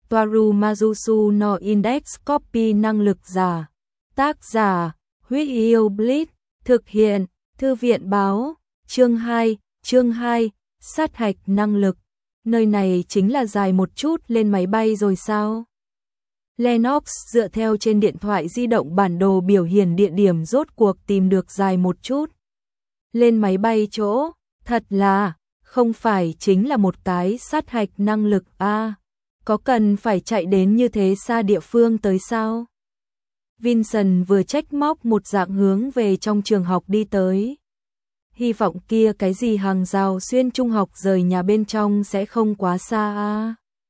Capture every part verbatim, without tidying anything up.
Toaru Mazusu no Index Copy năng lực giả. Tác giả, Huyết Yêu Blitz, thực hiện, Thư viện báo, chương hai, chương hai, sát hạch năng lực. Nơi này chính là dài một chút lên máy bay rồi sao? Lennox dựa theo trên điện thoại di động bản đồ biểu hiện địa điểm rốt cuộc tìm được dài một chút. Lên máy bay chỗ, thật là, không phải chính là một cái sát hạch năng lực a à, có cần phải chạy đến như thế xa địa phương tới sao? Vincent vừa trách móc một dạng hướng về trong trường học đi tới. Hy vọng kia cái gì hàng rào xuyên trung học rời nhà bên trong sẽ không quá xa a.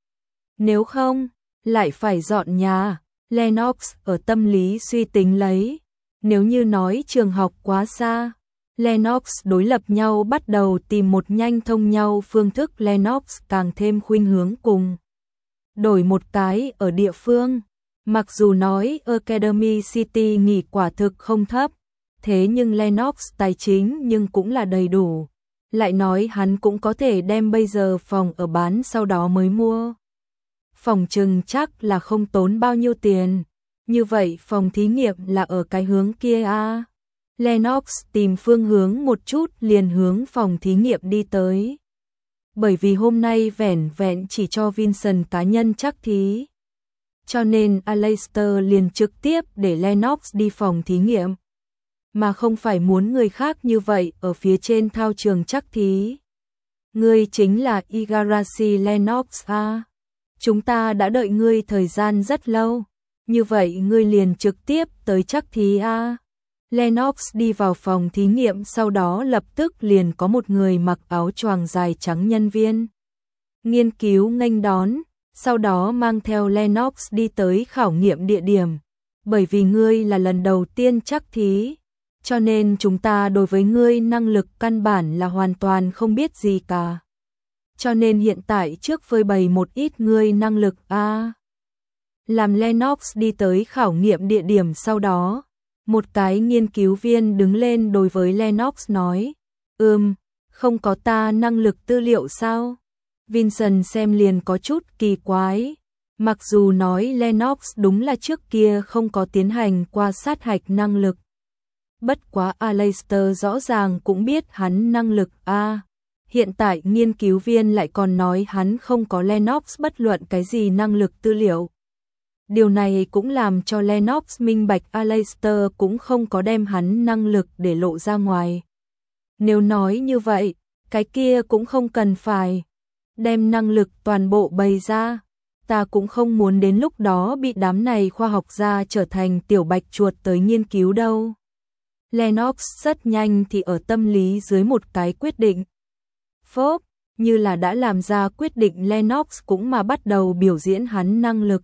Nếu không, lại phải dọn nhà. Lennox ở tâm lý suy tính lấy. Nếu như nói trường học quá xa, Lennox đối lập nhau bắt đầu tìm một nhanh thông nhau phương thức. Lennox càng thêm khuynh hướng cùng đổi một cái ở địa phương. Mặc dù nói Academy City nghỉ quả thực không thấp, thế nhưng Lennox tài chính nhưng cũng là đầy đủ. Lại nói hắn cũng có thể đem bây giờ phòng ở bán sau đó mới mua. Phòng chừng chắc là không tốn bao nhiêu tiền. Như vậy phòng thí nghiệm là ở cái hướng kia à. Lennox tìm phương hướng một chút liền hướng phòng thí nghiệm đi tới. Bởi vì hôm nay vẻn vẹn chỉ cho Vincent cá nhân chắc thí. Cho nên Aleister liền trực tiếp để Lennox đi phòng thí nghiệm. Mà không phải muốn người khác như vậy ở phía trên thao trường chắc thí. Ngươi chính là Igarashi Lennox à. Chúng ta đã đợi ngươi thời gian rất lâu. Như vậy ngươi liền trực tiếp tới chắc thí à. Lennox đi vào phòng thí nghiệm, sau đó lập tức liền có một người mặc áo choàng dài trắng nhân viên nghiên cứu nghênh đón, sau đó mang theo Lennox đi tới khảo nghiệm địa điểm. Bởi vì ngươi là lần đầu tiên chắc thí, cho nên chúng ta đối với ngươi năng lực căn bản là hoàn toàn không biết gì cả. Cho nên hiện tại trước phơi bày một ít ngươi năng lực a. À. Làm Lennox đi tới khảo nghiệm địa điểm, sau đó một cái nghiên cứu viên đứng lên đối với Lennox nói, ừm, không có ta năng lực tư liệu sao? Vincent xem liền có chút kỳ quái. Mặc dù nói Lennox đúng là trước kia không có tiến hành qua sát hạch năng lực. Bất quá Aleister rõ ràng cũng biết hắn năng lực a. À, hiện tại nghiên cứu viên lại còn nói hắn không có Lennox bất luận cái gì năng lực tư liệu. Điều này cũng làm cho Lennox minh bạch Aleister cũng không có đem hắn năng lực để lộ ra ngoài. Nếu nói như vậy, cái kia cũng không cần phải đem năng lực toàn bộ bày ra. Ta cũng không muốn đến lúc đó bị đám này khoa học gia trở thành tiểu bạch chuột tới nghiên cứu đâu. Lennox rất nhanh thì ở tâm lý dưới một cái quyết định. Phốp, như là đã làm ra quyết định, Lennox cũng mà bắt đầu biểu diễn hắn năng lực.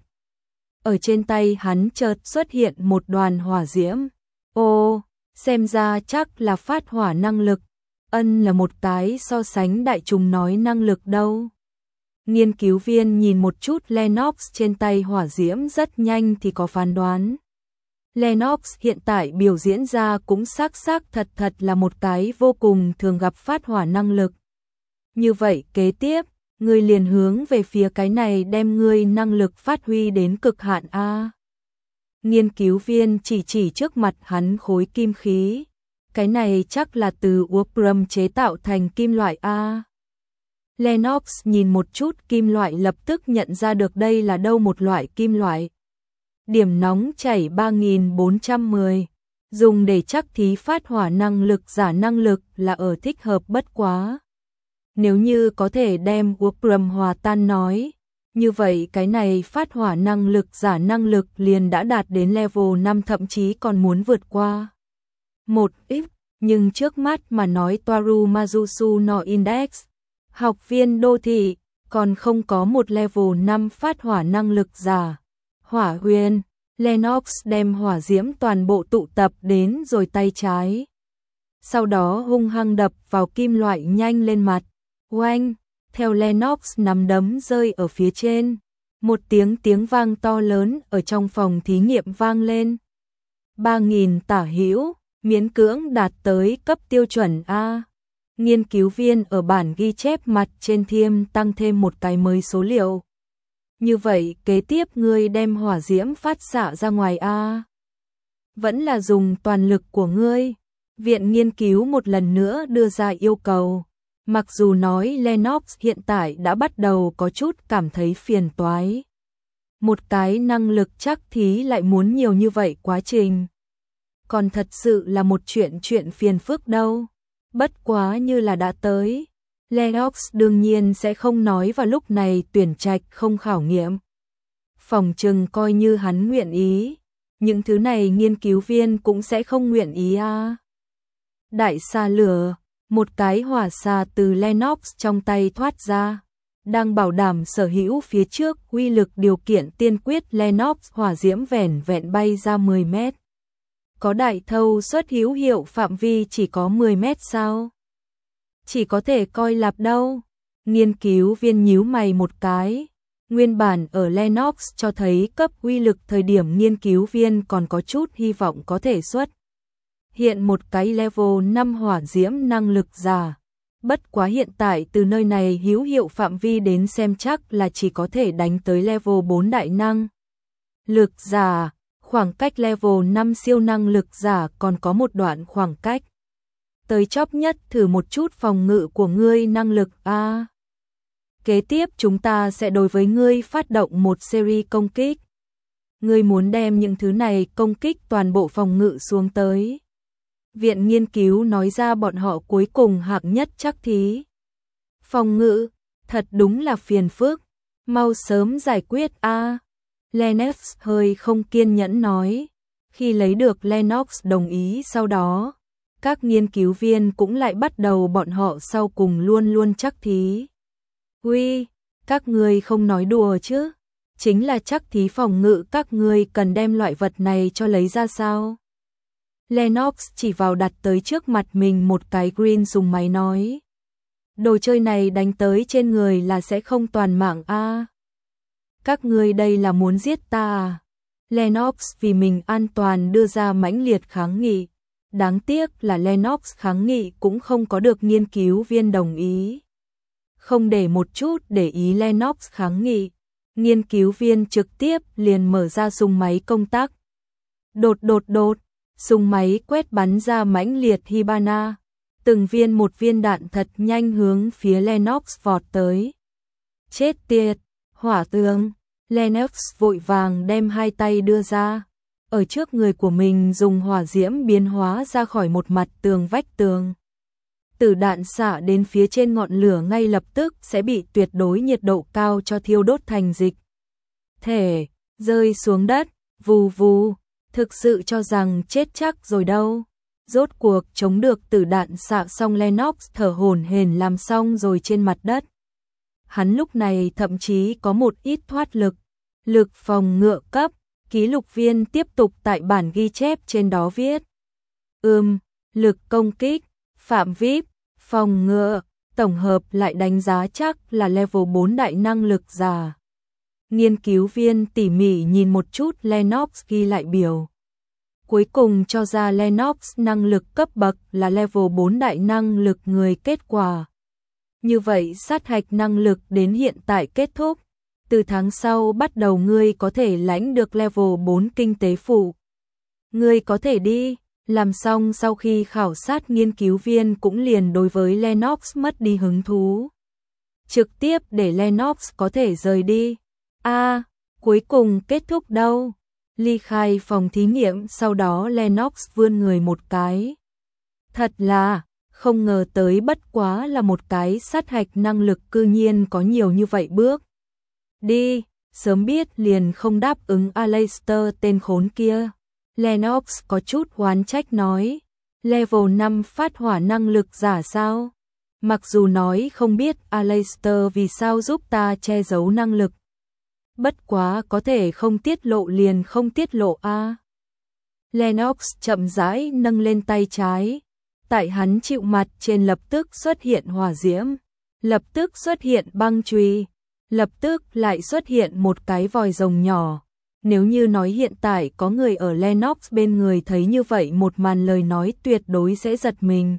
Ở trên tay hắn chợt xuất hiện một đoàn hỏa diễm. Ô, xem ra chắc là phát hỏa năng lực. Ân là một cái so sánh đại trùng nói năng lực đâu. Nghiên cứu viên nhìn một chút Lennox trên tay hỏa diễm, rất nhanh thì có phán đoán. Lennox hiện tại biểu diễn ra cũng xác xác thật thật là một cái vô cùng thường gặp phát hỏa năng lực. Như vậy kế tiếp, ngươi liền hướng về phía cái này đem ngươi năng lực phát huy đến cực hạn a. Nghiên cứu viên chỉ chỉ trước mặt hắn khối kim khí. Cái này chắc là từ Wobram chế tạo thành kim loại a. Lennox nhìn một chút kim loại, lập tức nhận ra được đây là đâu một loại kim loại. Điểm nóng chảy ba nghìn bốn trăm mười. Dùng để chắc thí phát hỏa năng lực giả năng lực là ở thích hợp bất quá. Nếu như có thể đem Wobram hòa tan nói, như vậy cái này phát hỏa năng lực giả năng lực liền đã đạt đến level năm, thậm chí còn muốn vượt qua một ít, nhưng trước mắt mà nói Toaru Mazusu no Index, học viên đô thị, còn không có một level năm phát hỏa năng lực giả. Hỏa huyền, Lennox đem hỏa diễm toàn bộ tụ tập đến rồi tay trái. Sau đó hung hăng đập vào kim loại nhanh lên mặt. Oanh, theo Lennox nắm đấm rơi ở phía trên, một tiếng tiếng vang to lớn ở trong phòng thí nghiệm vang lên. ba nghìn tả hữu, miễn cưỡng đạt tới cấp tiêu chuẩn A. Nghiên cứu viên ở bản ghi chép mặt trên thiêm tăng thêm một cái mới số liệu. Như vậy kế tiếp ngươi đem hỏa diễm phát xạ ra ngoài a? Vẫn là dùng toàn lực của ngươi. Viện nghiên cứu một lần nữa đưa ra yêu cầu. Mặc dù nói Lennox hiện tại đã bắt đầu có chút cảm thấy phiền toái. Một cái năng lực chắc thí lại muốn nhiều như vậy quá trình. Còn thật sự là một chuyện chuyện phiền phức đâu. Bất quá như là đã tới. Lennox đương nhiên sẽ không nói vào lúc này tuyển trạch không khảo nghiệm. Phòng trừng coi như hắn nguyện ý. Những thứ này nghiên cứu viên cũng sẽ không nguyện ý à. Đại xà lửa, một cái hỏa xà từ Lennox trong tay thoát ra. Đang bảo đảm sở hữu phía trước uy lực điều kiện tiên quyết Lennox hỏa diễm vẻn vẹn bay ra mười mét. Có đại thâu suất hữu hiệu phạm vi chỉ có mười mét sao? Chỉ có thể coi lạp đâu. Nghiên cứu viên nhíu mày một cái. Nguyên bản ở Lennox cho thấy cấp uy lực thời điểm nghiên cứu viên còn có chút hy vọng có thể xuất hiện một cái level năm hỏa diễm năng lực giả. Bất quá hiện tại từ nơi này hữu hiệu phạm vi đến xem chắc là chỉ có thể đánh tới level bốn đại năng lực giả, khoảng cách level năm siêu năng lực giả còn có một đoạn khoảng cách. Tới chóp nhất thử một chút phòng ngự của ngươi năng lực a. Kế tiếp chúng ta sẽ đối với ngươi phát động một series công kích. Ngươi muốn đem những thứ này công kích toàn bộ phòng ngự xuống tới. Viện nghiên cứu nói ra bọn họ cuối cùng hạng nhất chắc thí. Phòng ngự, thật đúng là phiền phức, mau sớm giải quyết a. Lennox hơi không kiên nhẫn nói. Khi lấy được Lennox đồng ý sau đó, các nghiên cứu viên cũng lại bắt đầu bọn họ sau cùng luôn luôn chắc thí. Uy, các ngươi không nói đùa chứ? Chính là chắc thí phòng ngự các ngươi cần đem loại vật này cho lấy ra sao? Lennox chỉ vào đặt tới trước mặt mình một cái green dùng máy nói. Đồ chơi này đánh tới trên người là sẽ không toàn mạng a. Các ngươi đây là muốn giết ta à? Lennox vì mình an toàn đưa ra mãnh liệt kháng nghị. Đáng tiếc là Lennox kháng nghị cũng không có được nghiên cứu viên đồng ý. Không để một chút để ý Lennox kháng nghị, nghiên cứu viên trực tiếp liền mở ra súng máy công tắc. Đột đột đột, súng máy quét bắn ra mãnh liệt Hibana, từng viên một viên đạn thật nhanh hướng phía Lennox vọt tới. Chết tiệt, hỏa tường, Lennox vội vàng đem hai tay đưa ra, ở trước người của mình dùng hỏa diễm biến hóa ra khỏi một mặt tường vách tường. Tử đạn xạ đến phía trên ngọn lửa ngay lập tức sẽ bị tuyệt đối nhiệt độ cao cho thiêu đốt thành dịch thể, rơi xuống đất, vù vù, thực sự cho rằng chết chắc rồi đâu. Rốt cuộc chống được tử đạn xạ xong Lennox thở hổn hển làm xong rồi trên mặt đất. Hắn lúc này thậm chí có một ít thoát lực, lực phòng ngự cấp, ký lục viên tiếp tục tại bản ghi chép trên đó viết. Ừm, lực công kích, phạm vi, phòng ngự, tổng hợp lại đánh giá chắc là level bốn đại năng lực giả. Nghiên cứu viên tỉ mỉ nhìn một chút Lennox ghi lại biểu. Cuối cùng cho ra Lennox năng lực cấp bậc là level bốn đại năng lực người kết quả. Như vậy sát hạch năng lực đến hiện tại kết thúc. Từ tháng sau bắt đầu ngươi có thể lãnh được level bốn kinh tế phụ. Ngươi có thể đi. Làm xong sau khi khảo sát nghiên cứu viên cũng liền đối với Lennox mất đi hứng thú. Trực tiếp để Lennox có thể rời đi. A, à, cuối cùng kết thúc đâu? Ly khai phòng thí nghiệm sau đó Lennox vươn người một cái. Thật là, không ngờ tới bất quá là một cái sát hạch năng lực cư nhiên có nhiều như vậy bước. Đi, sớm biết liền không đáp ứng Aleister tên khốn kia. Lennox có chút oán trách nói, level năm phát hỏa năng lực giả sao? Mặc dù nói không biết Aleister vì sao giúp ta che giấu năng lực. Bất quá có thể không tiết lộ liền không tiết lộ a. À. Lennox chậm rãi nâng lên tay trái, tại hắn chịu mặt trên lập tức xuất hiện hỏa diễm, lập tức xuất hiện băng chùy, lập tức lại xuất hiện một cái vòi rồng nhỏ. Nếu như nói hiện tại có người ở Lennox bên người thấy như vậy một màn lời nói tuyệt đối sẽ giật mình.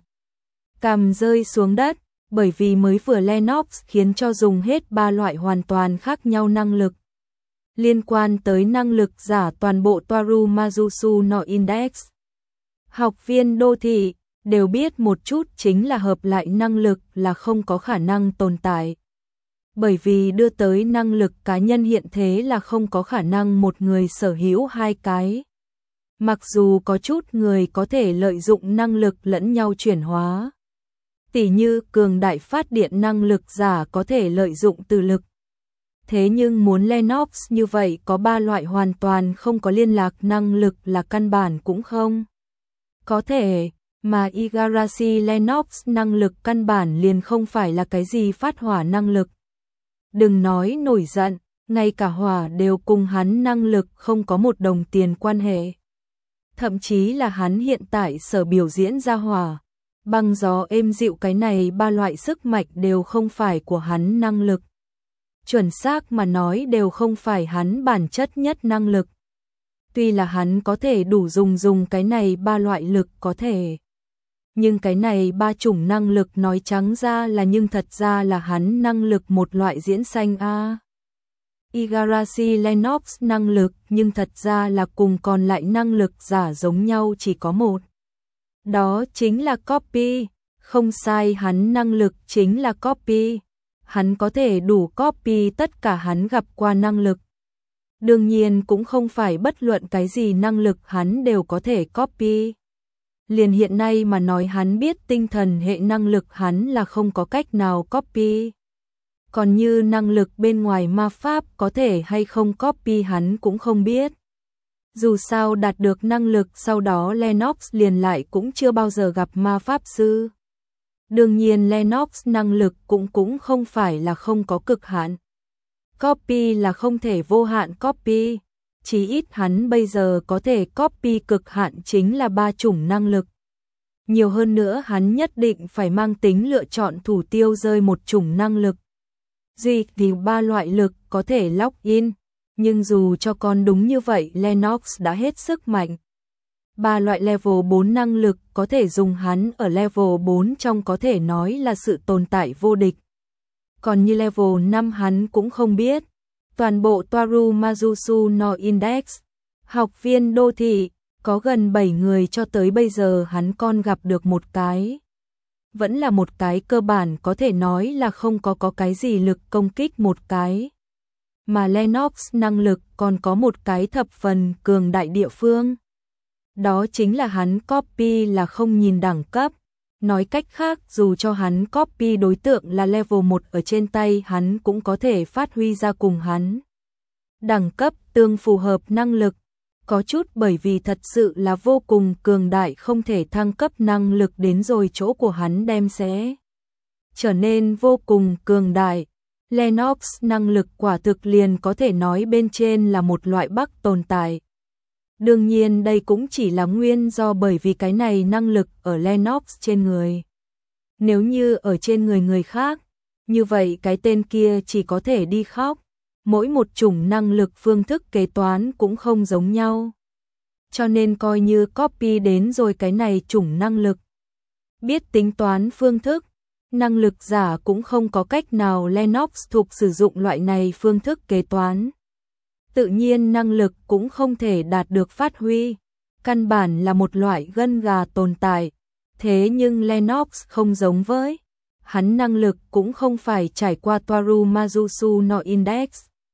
Cằm rơi xuống đất, bởi vì mới vừa Lennox khiến cho dùng hết ba loại hoàn toàn khác nhau năng lực. liên quan tới năng lực giả toàn bộ Toaru Mazusu no Index. Học viên đô thị đều biết một chút chính là hợp lại năng lực là không có khả năng tồn tại. Bởi vì đưa tới năng lực cá nhân hiện thế là không có khả năng một người sở hữu hai cái. Mặc dù có chút người có thể lợi dụng năng lực lẫn nhau chuyển hóa. Tỉ như cường đại phát điện năng lực giả có thể lợi dụng từ lực. Thế nhưng muốn Lennox như vậy có ba loại hoàn toàn không có liên lạc năng lực là căn bản cũng không. Có thể, mà Igarashi Lennox năng lực căn bản liền không phải là cái gì phát hỏa năng lực. Đừng nói nổi giận, ngay cả hỏa đều cùng hắn năng lực không có một đồng tiền quan hệ. Thậm chí là hắn hiện tại sở biểu diễn ra hỏa, băng gió êm dịu cái này ba loại sức mạnh đều không phải của hắn năng lực. Chuẩn xác mà nói đều không phải hắn bản chất nhất năng lực. Tuy là hắn có thể đủ dùng dùng cái này ba loại lực có thể. Nhưng cái này ba chủng năng lực nói trắng ra là nhưng thật ra là hắn năng lực một loại diễn sanh a. Igarashi Lennox năng lực nhưng thật ra là cùng còn lại năng lực giả giống nhau chỉ có một. Đó chính là copy, không sai hắn năng lực chính là copy. Hắn có thể đủ copy tất cả hắn gặp qua năng lực. Đương nhiên cũng không phải bất luận cái gì năng lực hắn đều có thể copy. Liền hiện nay mà nói hắn biết tinh thần hệ năng lực hắn là không có cách nào copy. Còn như năng lực bên ngoài ma pháp có thể hay không copy hắn cũng không biết. Dù sao đạt được năng lực sau đó Lennox liền lại cũng chưa bao giờ gặp ma pháp sư. Đương nhiên Lennox năng lực cũng cũng không phải là không có cực hạn. Copy là không thể vô hạn copy. Chí ít hắn bây giờ có thể copy cực hạn chính là ba chủng năng lực. Nhiều hơn nữa hắn nhất định phải mang tính lựa chọn thủ tiêu rơi một chủng năng lực. Duy vì ba loại lực có thể lock in, nhưng dù cho con đúng như vậy Lennox đã hết sức mạnh. Ba loại level bốn năng lực có thể dùng hắn ở level bốn trong có thể nói là sự tồn tại vô địch. Còn như level năm hắn cũng không biết. Toàn bộ Toaru Mazusu no Index, học viên đô thị, có gần bảy người cho tới bây giờ hắn còn gặp được một cái. Vẫn là một cái cơ bản có thể nói là không có có cái gì lực công kích một cái. Mà Lennox năng lực còn có một cái thập phần cường đại địa phương. Đó chính là hắn copy là không nhìn đẳng cấp. Nói cách khác dù cho hắn copy đối tượng là level một ở trên tay hắn cũng có thể phát huy ra cùng hắn. Đẳng cấp tương phù hợp năng lực. Có chút bởi vì thật sự là vô cùng cường đại không thể thăng cấp năng lực đến rồi chỗ của hắn đem sẽ trở nên vô cùng cường đại. Lennox năng lực quả thực liền có thể nói bên trên là một loại bắc tồn tại. Đương nhiên đây cũng chỉ là nguyên do bởi vì cái này năng lực ở Lennox trên người. Nếu như ở trên người người khác, như vậy cái tên kia chỉ có thể đi khóc. Mỗi một chủng năng lực phương thức kế toán cũng không giống nhau. Cho nên coi như copy đến rồi cái này chủng năng lực. Biết tính toán phương thức, năng lực giả cũng không có cách nào Lennox thuộc sử dụng loại này phương thức kế toán. Tự nhiên năng lực cũng không thể đạt được phát huy, căn bản là một loại gân gà tồn tại. Thế nhưng Lennox không giống với, hắn năng lực cũng không phải trải qua Toaru Mazusu no Index.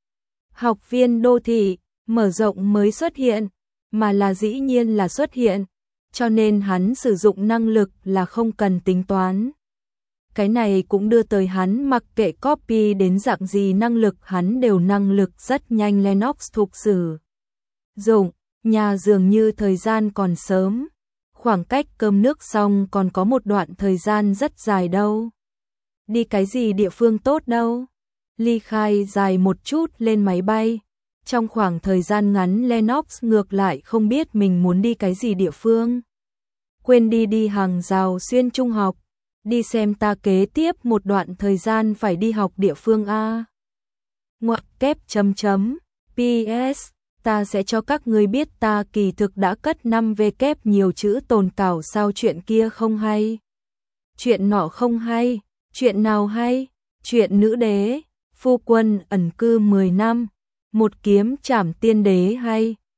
Học viên đô thị, mở rộng mới xuất hiện, mà là dĩ nhiên là xuất hiện, cho nên hắn sử dụng năng lực là không cần tính toán. Cái này cũng đưa tới hắn mặc kệ copy đến dạng gì năng lực hắn đều năng lực rất nhanh Lennox thuộc sử dụng, nhà dường như thời gian còn sớm, khoảng cách cơm nước xong còn có một đoạn thời gian rất dài đâu. Đi cái gì địa phương tốt đâu. Ly khai dài một chút lên máy bay. Trong khoảng thời gian ngắn Lennox ngược lại không biết mình muốn đi cái gì địa phương. Quên đi đi hàng rào xuyên trung học. Đi xem ta kế tiếp một đoạn thời gian phải đi học địa phương A. Ngoặc kép chấm chấm. pê ét. Ta sẽ cho các ngươi biết ta kỳ thực đã cất năm v kép nhiều chữ tồn cảo sao chuyện kia không hay. Chuyện nọ không hay. Chuyện nào hay? Chuyện nữ đế. Phu quân ẩn cư mười năm, một kiếm trảm tiên đế hay